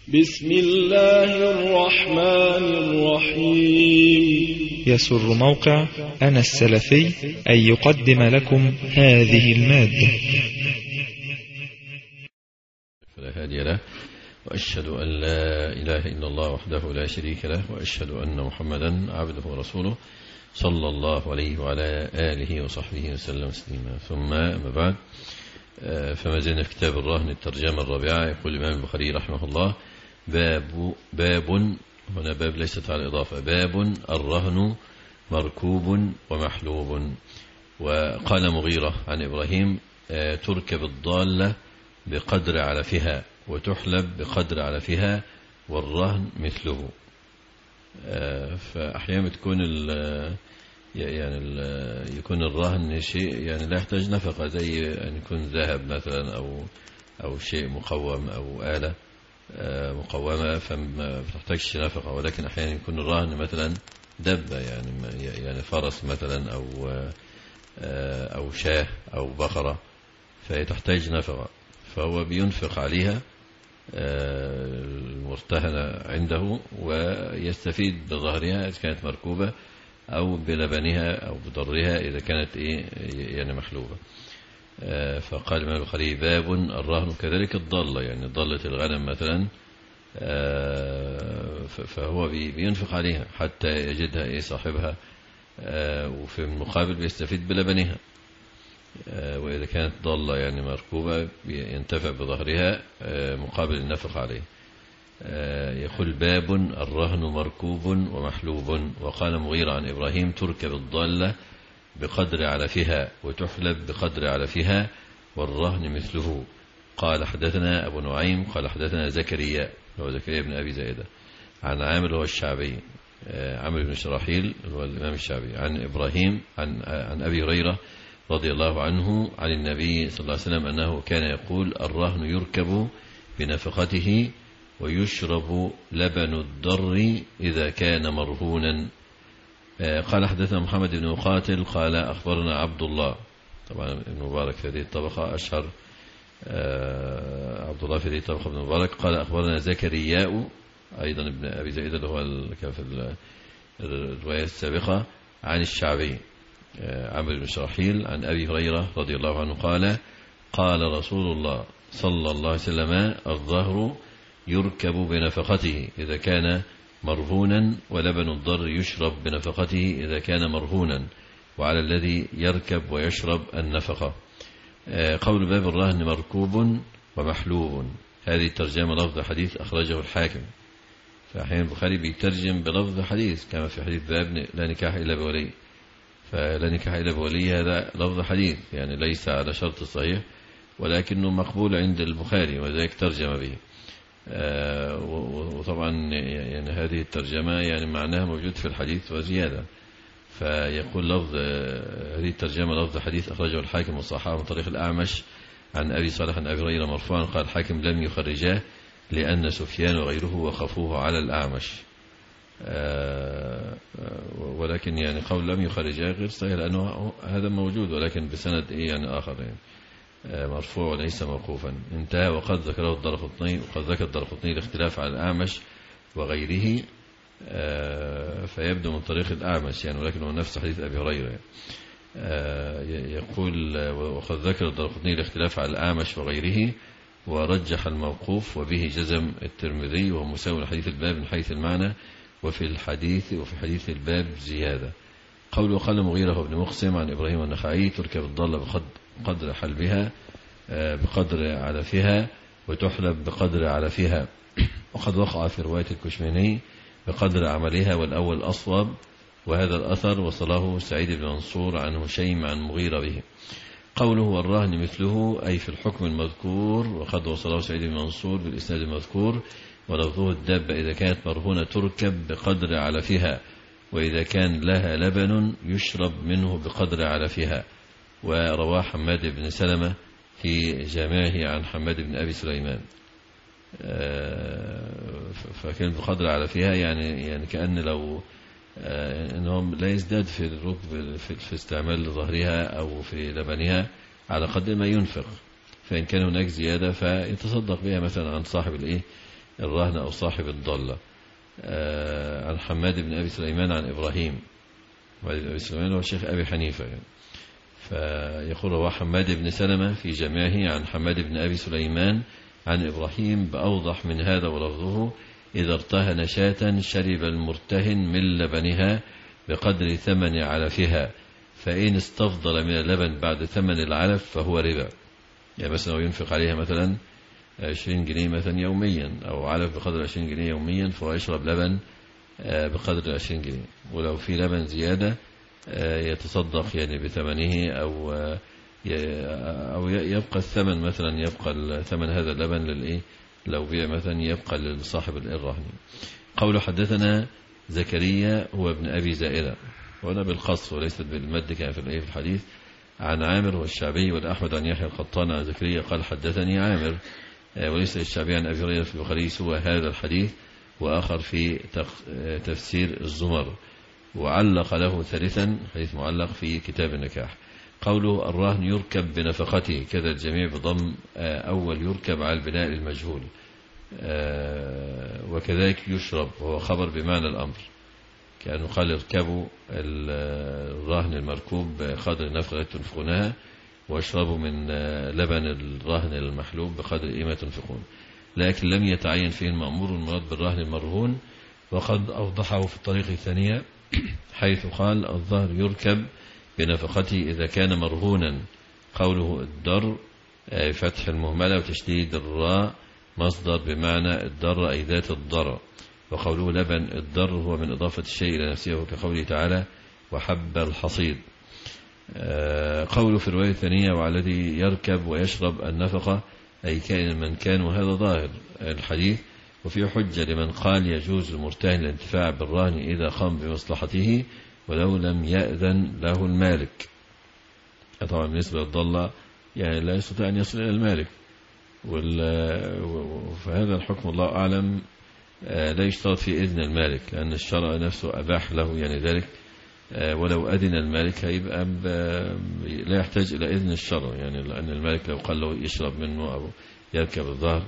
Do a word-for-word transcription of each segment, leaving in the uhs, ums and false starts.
بسم الله الرحمن الرحيم. يسر موقع أنا السلفي أن يقدم لكم هذه المادة. فلا هادي له، وأشهد أن لا إله إلا الله وحده لا شريك له، وأشهد أن محمدا عبده ورسوله صلى الله عليه وعلى آله وصحبه وسلم تسليما. ثم أما بعد، فما زلنا في كتاب الرهن الترجمة الرابعة. يقول الإمام البخاري رحمه الله: باب باب هنا باب ليست على الإضافة، باب الرهن مركوب ومحلوب. وقال مغيرة عن إبراهيم: تركب الضالة بقدر علفها وتحلب بقدر علفها والرهن مثله. فأحيانا تكون يعني ال يكون الرهن شيء يعني لا يحتاج نفقة، زي أن يكون ذهب مثلا أو أو شيء مقوم أو آلة مقومة فما بتحتاجش نفقة. ولكن أحيانا يكون الرهن مثلا دبة، يعني يعني فرس مثلا أو أو شاه أو بقرة، فهي تحتاج نفقة، فهو بينفق عليها المرتهنة عنده ويستفيد بظهرها إذا كانت مركوبة، أو بلبنها أو بضرها إذا كانت إيه يعني محلوبة. فقال الإمام البخاري: باب الرهن كذلك الضالة، يعني ضالة الغنم مثلا، فهو بينفق عليها حتى يجدها إيه صاحبها، وفي المقابل بيستفيد بلبنها. وإذا كانت ضالة يعني مركوبة ينتفع بظهرها مقابل النفق عليه. يقول: باب الرهن مركوب ومحلوب. وقال مغيرة عن إبراهيم: تركب الضالة بقدر علفها وتحلب بقدر علفها والرهن مثله. قال: حدثنا أبو نعيم قال حدثنا زكريا هو زكريا بن أبي زائدة عن عامر هو الشعبي، عامر بن شراحيل هو الإمام الشعبي، عن إبراهيم عن عن أبي هريرة رضي الله عنه عن النبي صلى الله عليه وسلم أنه كان يقول: الرهن يركب بنفقته ويشرب لبن الضر إذا كان مرهونا. قال: حدثنا محمد بن مقاتل قال أخبرنا عبد الله، طبعا ابن مبارك في هذه الطبقة أشهر، عبد الله في هذه الطبقة ابن مبارك. قال: أخبرنا زكرياء أيضا ابن أبي زائدة اللي هو كان في الرواية السابقة عن الشعبي عمرو بن شراحيل عن أبي هريرة رضي الله عنه قال: قال رسول الله صلى الله عليه وسلم: الظهر يركب بنفقته إذا كان مرهونا، ولبن الضر يشرب بنفقته إذا كان مرهونا، وعلى الذي يركب ويشرب النفقة. قول باب الرهن مركوب ومحلوب، هذه الترجمة لفظ حديث أخرجه الحاكم. فأحيانا البخاري بيترجم بلفظ حديث كما في حديث باب لا نكاح إلا بولي، فلا نكاح إلا بولي هذا لفظ حديث يعني ليس على شرط الصحيح، ولكنه مقبول عند البخاري وذلك ترجم به. آه وطبعا يعني هذه الترجمة يعني معناها موجود في الحديث وزيادة. فيقول لفظ هذه الترجمة لفظ حديث أخرجه الحاكم والصحابة من طريق الأعمش عن أبي صالح عن أبي هريرة مرفوعا. قال الحاكم: لم يخرجاه لأن سفيان وغيره وخفوه على الأعمش. آه ولكن يعني قول لم يخرجاه غير صحيح لأنه هذا موجود، ولكن بسند إيه يعني آخر يعني مرفوع وليس موقوفا. انتهى. وقد ذكره الدارقطني وقد ذكر الدارقطني الاختلاف على الأعمش وغيره، فيبدو من طريق الأعمش يعني، ولكن هو نفس حديث أبي هريرة. يقول: وقد ذكر الدارقطني الاختلاف على الأعمش وغيره ورجح الموقوف، وبه جزم الترمذي، وهو مساوي لحديث الباب من حيث المعنى، وفي الحديث وفي حديث الباب زيادة. قول: وقال مغيرة بن مقسم عن إبراهيم النخعي: تركب الضالة بقدر حلبها بقدر علفها وتحلب بقدر علفها. وقد وقع في رواية الكشميني بقدر عملها، والأول أصوب، وهذا الأثر وصله سعيد بن منصور عن هشيم عن مغيرة به. قوله: والرهن مثله، أي في الحكم المذكور، وقد وصله سعيد بن منصور بالإسناد المذكور، ولفظه: الدابة إذا كانت مرهونة تركب بقدر علفها، وإذا كان لها لبن يشرب منه بقدر علفها. ورواه حماد بن سلمة في جامعه عن حماد بن أبي سليمان. فكان بقدر علفها يعني يعني كأن لو أنهم لا يزداد في الركب في استعمال ظهرها أو في لبنها على قدر ما ينفق، فإن كان هناك زيادة فيتصدق بها مثلا عن صاحب الإيه الرهن أو صاحب الضالة. عن حماد بن أبي سليمان عن إبراهيم، حماد بن أبي سليمان هو شيخ أبي حنيفة يعني. فيقول هو حماد بن سلمة في جمعه عن حماد بن أبي سليمان عن إبراهيم بأوضح من هذا ولفظه: إذا ارتهن شاة شرب المرتهن من لبنها بقدر ثمن علفها، فإن استفضل من اللبن بعد ثمن العلف فهو ربا. يعني مثلا ينفق عليها مثلا عشرين جنيه مثلا يوميا، أو علف بقدر عشرين جنيه يوميا، فهو يشرب لبن بقدر عشرين جنيه، ولو في لبن زيادة يتصدق يعني بثمنه، أو أو يبقى الثمن مثلا يبقى ثمن هذا اللبن للإيه لو بيع مثلا يبقى لصاحب الرهن. قوله حدثنا زكريا هو ابن أبي زائدة، وهنا بالقصر وليست بالمد كان في الإيه في الحديث. عن عامر والشعبي والأحمد عن يحيى القطان عن زكريا قال حدثني عامر، وليس الشعبي عن أبي هريرة في البخاري سوى هذا الحديث وآخر في تفسير الزمر، وعلق له ثالثا حديث معلق في كتاب النكاح. قوله الرهن يركب بنفقته كذا الجميع بضم أول يركب على البناء المجهول، وكذلك يشرب وهو خبر بمعنى الأمر، كأنه قال اركبوا الرهن المركوب بقدر النفقة التي تنفقونها، واشربوا من لبن الرهن المحلوب بقدر إيه ما تنفقون. لكن لم يتعين فيه المأمور المراد بالرهن المرهون، وقد أوضحه في الطريق الثانية حيث قال الظهر يركب بنفقته إذا كان مرهونا. قوله الدر فتح المهملة وتشديد الراء مصدر بمعنى الدر أي ذات الضر. وقوله لبن الدر هو من إضافة الشيء إلى نفسه كقوله تعالى وحب الحصيد. قوله في الرواية الثانية والذي يركب ويشرب النفقة أي كائن من كان، وهذا ظاهر الحديث. وفيه حجة لمن قال يجوز المرتهن الانتفاع بالرهن إذا قام بمصلحته ولو لم يأذن له المالك. طبعا بالنسبة للضالة يعني لا يستطيع أن يصل إلى المالك، فهذا الحكم الله أعلم لا يشترط في إذن المالك، لأن الشرع نفسه أباح له يعني ذلك، ولو أذن المالك هيبقى لا يحتاج إلى إذن الشرع، يعني لأن المالك لو قال له يشرب منه أو يركب الظهر.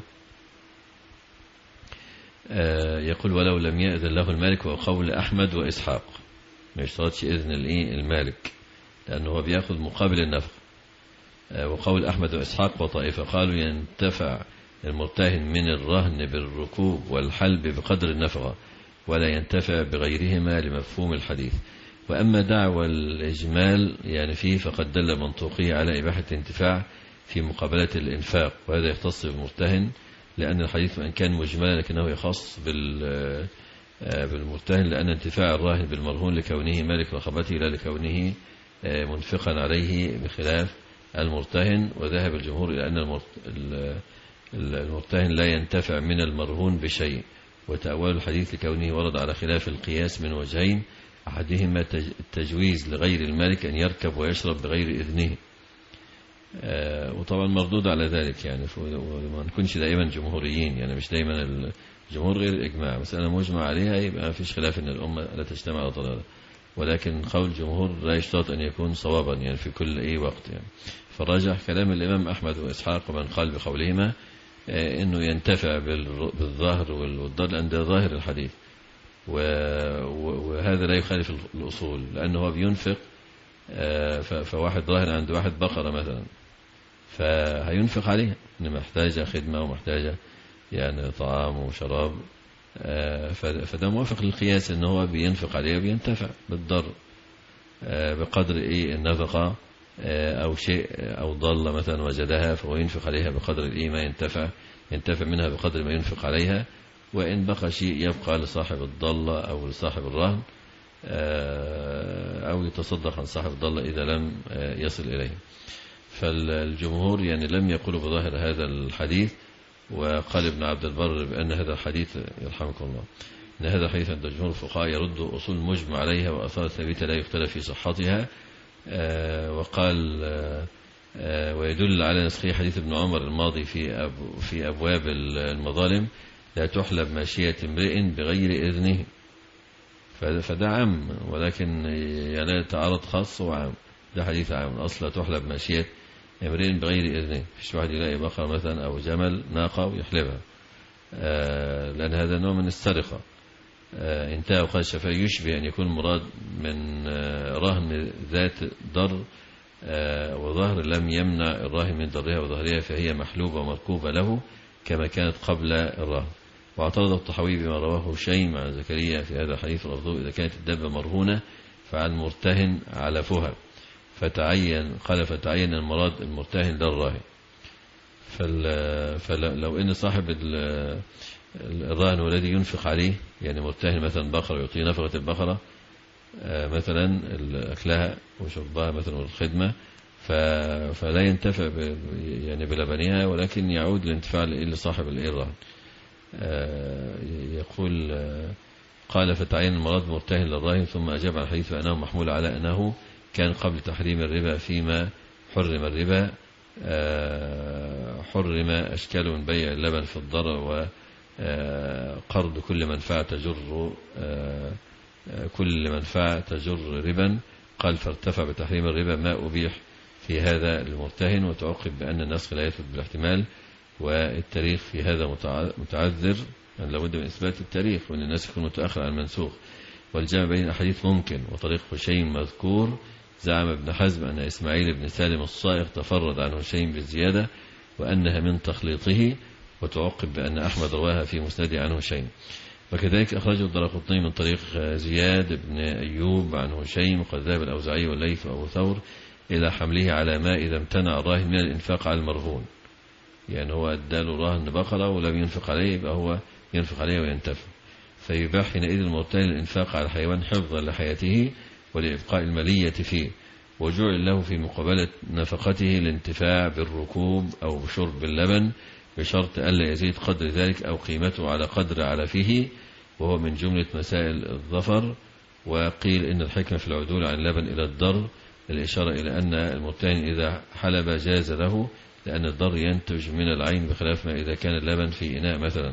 يقول ولو لم يأذن له المالك، وقول أحمد وإسحاق ما يشترطش إذن المالك لأنه هو بيأخذ مقابل النفق. وقول أحمد وإسحاق وطائفة قالوا ينتفع المرتهن من الرهن بالركوب والحلب بقدر النفقة ولا ينتفع بغيرهما لمفهوم الحديث. وأما دعوى الإجمال يعني فيه فقد دل منطوقه على إباحة الانتفاع في مقابلة الإنفاق، وهذا يختص بالمرتهن لأن الحديث وإن كان مجملا لكنه يخص بالمرتهن، لأن انتفاع الراهن بالمرهون لكونه مالك رقبته لا لكونه منفقا عليه بخلاف المرتهن. وذهب الجمهور إلى أن المرتهن لا ينتفع من المرهون بشيء، وتأويل الحديث لكونه ورد على خلاف القياس من وجهين، أحدهما التجويز لغير المالك أن يركب ويشرب بغير إذنه، وطبعا مردود على ذلك يعني، وما نكونش دائما جمهوريين يعني، مش دائما الجمهور غير الإجماع، مسألة مجمع عليها يبقى ما فيش خلاف أن الأمة لا تجتمع على ضلالة، ولكن قول الجمهور لا يشترط أن يكون صوابا يعني في كل أي وقت يعني. فراجح كلام الإمام أحمد وإسحاق ومن قال بقولهما أنه ينتفع بالظاهر والضل عند ظاهر الحديث، وهذا لا يخالف الأصول، لأنه هو بينفق، فواحد ظاهر عند واحد بقرة مثلا فهينفق عليها إنه محتاجة خدمة ومحتاجة يعني طعام وشراب، فده موافق للقياس إنه هو بينفق عليها وبينتفع بالضر بقدر إيه النفقة، أو شيء أو ضل مثلا وجدها فهو ينفق عليها بقدر الإيه ما ينتفع ينتفع منها بقدر ما ينفق عليها، وإن بقى شيء يبقى لصاحب الضالة أو لصاحب الرهن، أو يتصدق عن صاحب الضالة إذا لم يصل إليه. فالجمهور يعني لم يقولوا بظاهر هذا الحديث. وقال ابن عبد البر بأن هذا الحديث يرحمكم الله أن هذا الحديث عند جمهور الفقهاء يرد أصول مجمع عليها وأثار ثابتة لا يختلف في صحتها. وقال ويدل على نسخية حديث ابن عمر الماضي في أب في أبواب المظالم لا تحلب ماشية امرئ بغير إذنه، فده عام، ولكن يعني تعارض خاص وعام، ده حديث عام. أصل لا تحلب ماشية امرئ بغير إذنه، فيش واحد يلاقي بقرة مثلا أو جمل ناقة ويحلبها، لأن هذا نوع من السرقة. انتهى وقال الشافعي يشبه أن يكون مراد من رهن ذات ضر وظهر لم يمنع الراهن من ضرها وظهرها، فهي محلوبة ومركوبة له كما كانت قبل الرهن. واعترض الطحاوي بما رواه هشيم عن زكريا في هذا الحديث ولفظه إذا كانت الدابة مرهونة فعن مرتهن علفها، فتعين قال فتعين المراد المرتهن لا الراهن. فلو إن صاحب الراهن والذي ينفق عليه، يعني مرتهن مثلا بقرة يعطيه نفقة البقرة مثلا أكلها وشربها مثلا والخدمة، فلا ينتفع يعني بلبنها، ولكن يعود الانتفاع لصاحب الراهن. يقول قال فتعين المراد مرتهن للراهن، ثم أجاب عن الحديث فأنه محمول على أنه كان قبل تحريم الربا فيما حرم الربا حرم أشكال من بيع اللبن في الضرر وقرض كل منفعة تجر كل منفعة تجر ربا. قال فارتفع بتحريم الربا ما أبيح في هذا المرتهن، وتعقب بأن النسخ لا يثبت بالاحتمال، والتاريخ في هذا متعذر، يعني لابد من إثبات التاريخ وأن النسخ يكون متأخر عن المنسوخ. والجمع بين الأحاديث ممكن. وطريق هشيم مذكور. زعم ابن حزم أن إسماعيل بن سالم الصائغ تفرد عن هشيم بالزيادة وأنها من تخليطه، وتعقب بأن أحمد رواها في مسنده عن هشيم. وكذلك أخرجه الدارقطني من طريق زياد بن أيوب عن هشيم. قد ذهب الأوزاعي والليث وأبو ثور إلى حمله على ما إذا امتنع الراهن من الإنفاق على المرهون، يعني هو اداله راهن بقرة ولم ينفق عليه، يبقى هو ينفق عليه وينتفع، فيباح حينئذ المرتهن الإنفاق على الحيوان حفظا لحياته ولإبقاء المالية فيه، وجعل له في مقابلة نفقته الانتفاع بالركوب أو بشرب اللبن، بشرط ألا يزيد قدر ذلك أو قيمته على قدر علفه، وهو من جملة مسائل الظفر. وقيل إن الحكمة في العدول عن اللبن إلى الضر الإشارة إلى أن المرتهن إذا حلب جاز له، لأن الضر ينتج من العين بخلاف ما إذا كان اللبن في إناء مثلا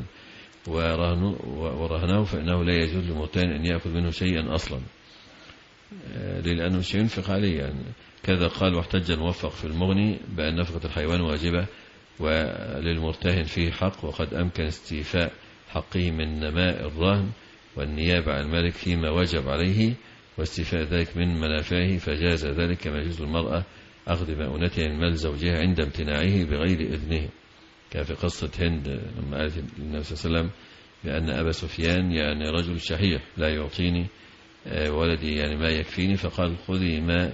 ورهنه، فإنه لا يجوز للمرتهن أن يأخذ منه شيئا أصلا لأنه مش ينفق عليه. يعني كذا قال واحتج الموفق في المغني بأن نفقة الحيوان واجبة وللمرتهن فيه حق، وقد أمكن استيفاء حقه من نماء الرهن والنيابة عن المالك فيما وجب عليه واستيفاء ذلك من منافعه، فجاز ذلك كما يجوز المرأة أخذ مؤونتها من مال زوجها عند امتناعه بغير إذنه، كان في قصة هند لما قالت النبي صلى الله عليه وسلم بأن أبا سفيان يعني رجل شحيح لا يعطيني ولدي يعني ما يكفيني، فقال خذي ما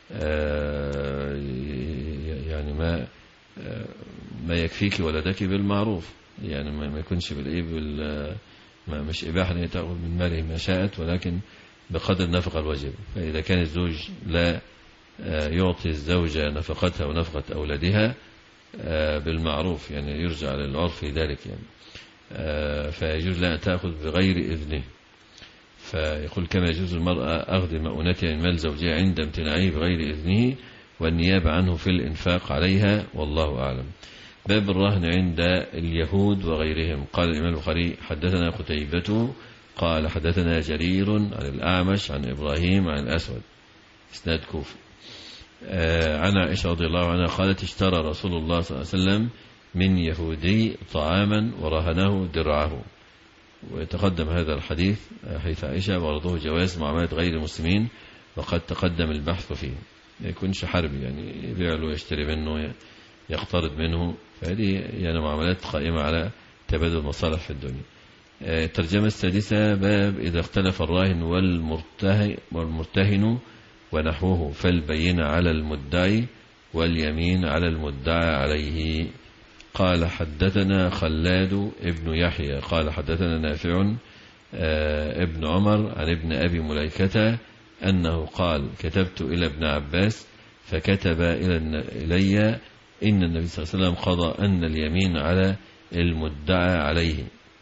يعني ما ما يكفيك ولدك بالمعروف، يعني ما يكونش بالإيه بال مش إباحة أن تأخذ من ماله ما شاءت، ولكن بقدر نفقة الواجب. فإذا كان الزوج لا يعطي الزوجة نفقتها ونفقة أولادها بالمعروف، يعني يرجع للعرف في ذلك، يعني فيجوز لها تأخذ بغير إذنه. فيقول كما يجوز المرأة أخذ مؤونتها من مال زوجها عند امتناعه بغير إذنه والنيابة عنه في الإنفاق عليها، والله أعلم. باب الرهن عند اليهود وغيرهم. قال الإمام البخاري حدثنا قتيبة قال حدثنا جرير عن الأعمش عن إبراهيم عن الأسود، إسناد كوفي. عن عائشة رضي الله عنها قالت اشترى رسول الله صلى الله عليه وسلم من يهودي طعاما ورهنه درعه. ويتقدم هذا الحديث حيث عائشة ورضوه جواز معاملة غير المسلمين، وقد تقدم البحث فيه. ما يكونش حربي، يعني يبيع له يشتري منه يقترض منه، فهذه يعني معاملات قائمة على تبادل المصالح في الدنيا. الترجمة السادسة باب إذا اختلف الراهن والمرتهن ونحوه فالبينة على المدعي واليمين على المدعى عليه. قال حدثنا خلاد ابن يحيى قال حدثنا نافع ابن عمر عن ابن أبي مليكة أنه قال كتبت إلى ابن عباس فكتب إلي إن النبي صلى الله عليه وسلم قضى أن اليمين على المدعى عليه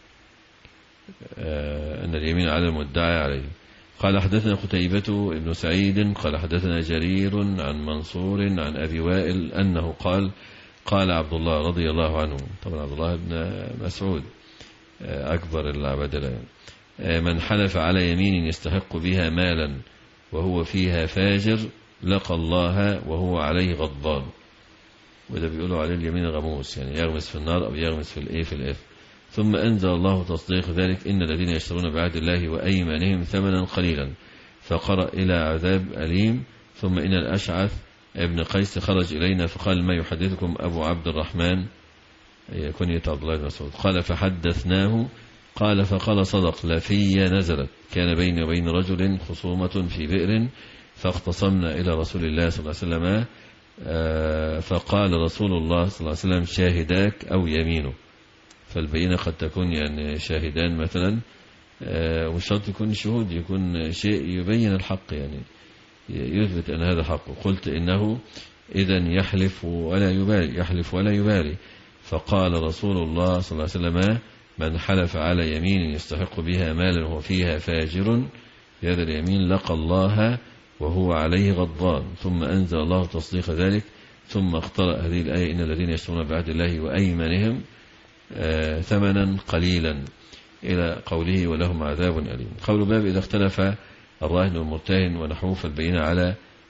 أن اليمين على المدعى عليه. قال حدثنا قتيبة ابن سعيد قال حدثنا جرير عن منصور عن أبي وائل أنه قال قال عبد الله رضي الله عنه، طبعا عبد الله بن مسعود أكبر العبادلة، من حلف على يمين يستحق بها مالا وهو فيها فاجر لقى الله وهو عليه غضبان. وده بيقولوا عليه اليمين الغموس، يعني يغمس في النار أو يغمس في الإيه في الإثم. ثم أنزل الله تصديق ذلك إن الذين يشترون بعهد الله وأيمانهم ثمنا قليلا، فقرأ إلى عذاب أليم. ثم إن الأشعث ابن قيس خرج إلينا فقال ما يحدثكم أبو عبد الرحمن كنية عبد الله بن مسعود؟ قال فحدثناه. قال فقال صدق لفي نزلت كان بيني وبين رجل خصومة في بئر فاختصمنا إلى رسول الله صلى الله عليه وسلم فقال رسول الله صلى الله عليه وسلم شاهداك أو يمينه. فالبينة قد تكون يعني شاهدان مثلا، ومش شرط يكون شهود، يكون شيء يبين الحق يعني يثبت أن هذا حق. قلت إنه إذن يحلف ولا يبالي يحلف ولا يبالي. فقال رسول الله صلى الله عليه وسلم من حلف على يمين يستحق بها مالا وهو فيها فاجر بهذا اليمين لقى الله وهو عليه غضبان. ثم أنزل الله تصديق ذلك، ثم اقترأ هذه الآية إن الذين يشترون بعهد الله وأيمانهم آه ثمنا قليلا إلى قوله ولهم عذاب أليم. قول باب إذا اختلف الراهن والمرتهن ونحوه فالبينة على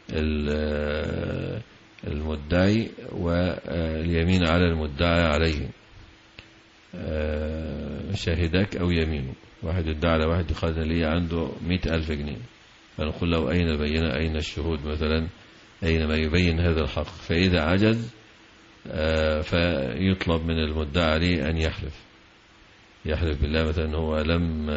المدعي واليمين على المدعى عليه. شاهدك أو يمينه، واحد يدعى على واحد قال لي عنده مئة ألف جنيه، فنقول له أين البينة أين الشهود مثلا أين ما يبين هذا الحق؟ فإذا عجز فيطلب من المدعى عليه أن يحلف يحلف بالله مثلا هو لم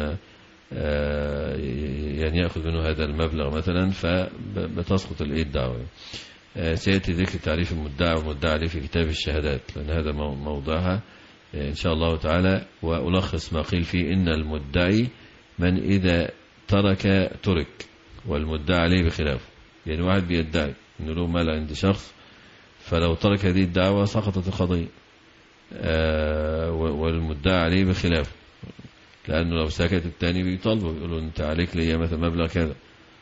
يعني يأخذ منه هذا المبلغ مثلا، فبتسقط الدعوة. سيأتي ذكر تعريف المدعى والمدعى عليه في كتاب الشهادات لأن هذا موضعها إن شاء الله تعالى. وألخص ما قيل فيه إن المدعي من إذا ترك ترك والمدعى عليه بخلافه. يعني واحد بيدعي إنه له مال عند شخص، فلو ترك هذه الدعوة سقطت القضية والمدعى عليه بخلافه، لأنه لو سكت الثاني بيطالبه بيقولوا أنت عليك لي مثلا مبلغ كذا.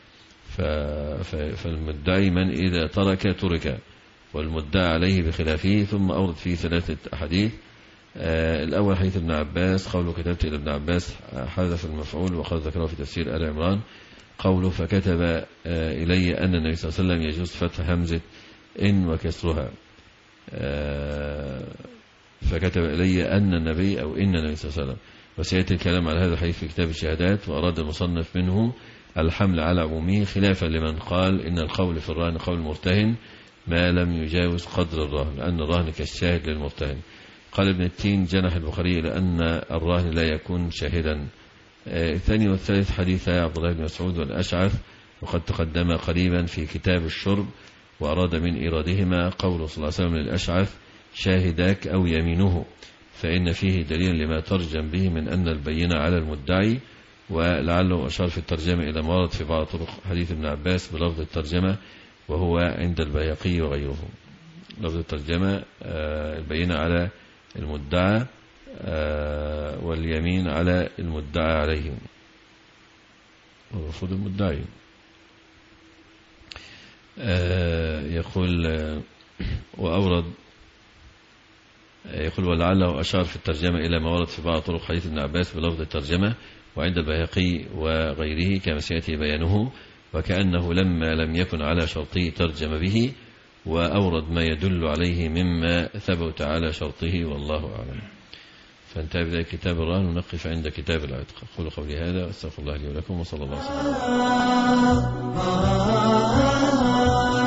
فالمدعي من إذا ترك ترك والمدعى عليه بخلافه. ثم أورد فيه ثلاثة أحاديث. الأول حديث ابن عباس قوله كتبت إلى ابن عباس حذف المفعول وقد ذكره في تفسير آل عمران. قوله فكتب إلي أن النبي صلى الله عليه وسلم يجوز فتح همزة إن وكسرها. فكتب إلي أن النبي أو إن النبي صلى الله عليه وسلم. وسيأتي الكلام على هذا الحديث في كتاب الشهادات. وأراد المصنف منه الحمل على عمومه خلافا لمن قال إن القول في الرهن قول المرتهن ما لم يجاوز قدر الرهن لأن الرهن كالشاهد للمرتهن. قال ابن التين جنح البخاري لأن الرهن لا يكون شاهدا. الثاني والثالث حديث عبد الله بن مسعود والأشعث وقد تقدم قريبا في كتاب الشرب. وأراد من إيرادهما قول صلى الله عليه وسلم للأشعث شاهداك أو يمينه، فإن فيه دليل لما ترجم به من أن البينة على المدعي. ولعله أشار في الترجمة إلى ما ورد في بعض طرق حديث ابن عباس بلفظ الترجمة وهو عند البيهقي وغيره. لفظ الترجمة البينة على المدعى واليمين على المدعى عليه ورفض المدعي. يقول وأورد يقول ولعله أشار في الترجمة إلى ما ورد في بعض طرق حديث ابن عباس بلفظ الترجمة وعند البيهقي وغيره كما سيأتي بيانه. وكأنه لما لم يكن على شرطه ترجم به وأورد ما يدل عليه مما ثبت على شرطه والله أعلم. فانتهى بذلك كتاب الرهن ونقف عند كتاب العتق. أقول قولي هذا واستغفر الله لي ولكم وصلى الله عليه وسلم.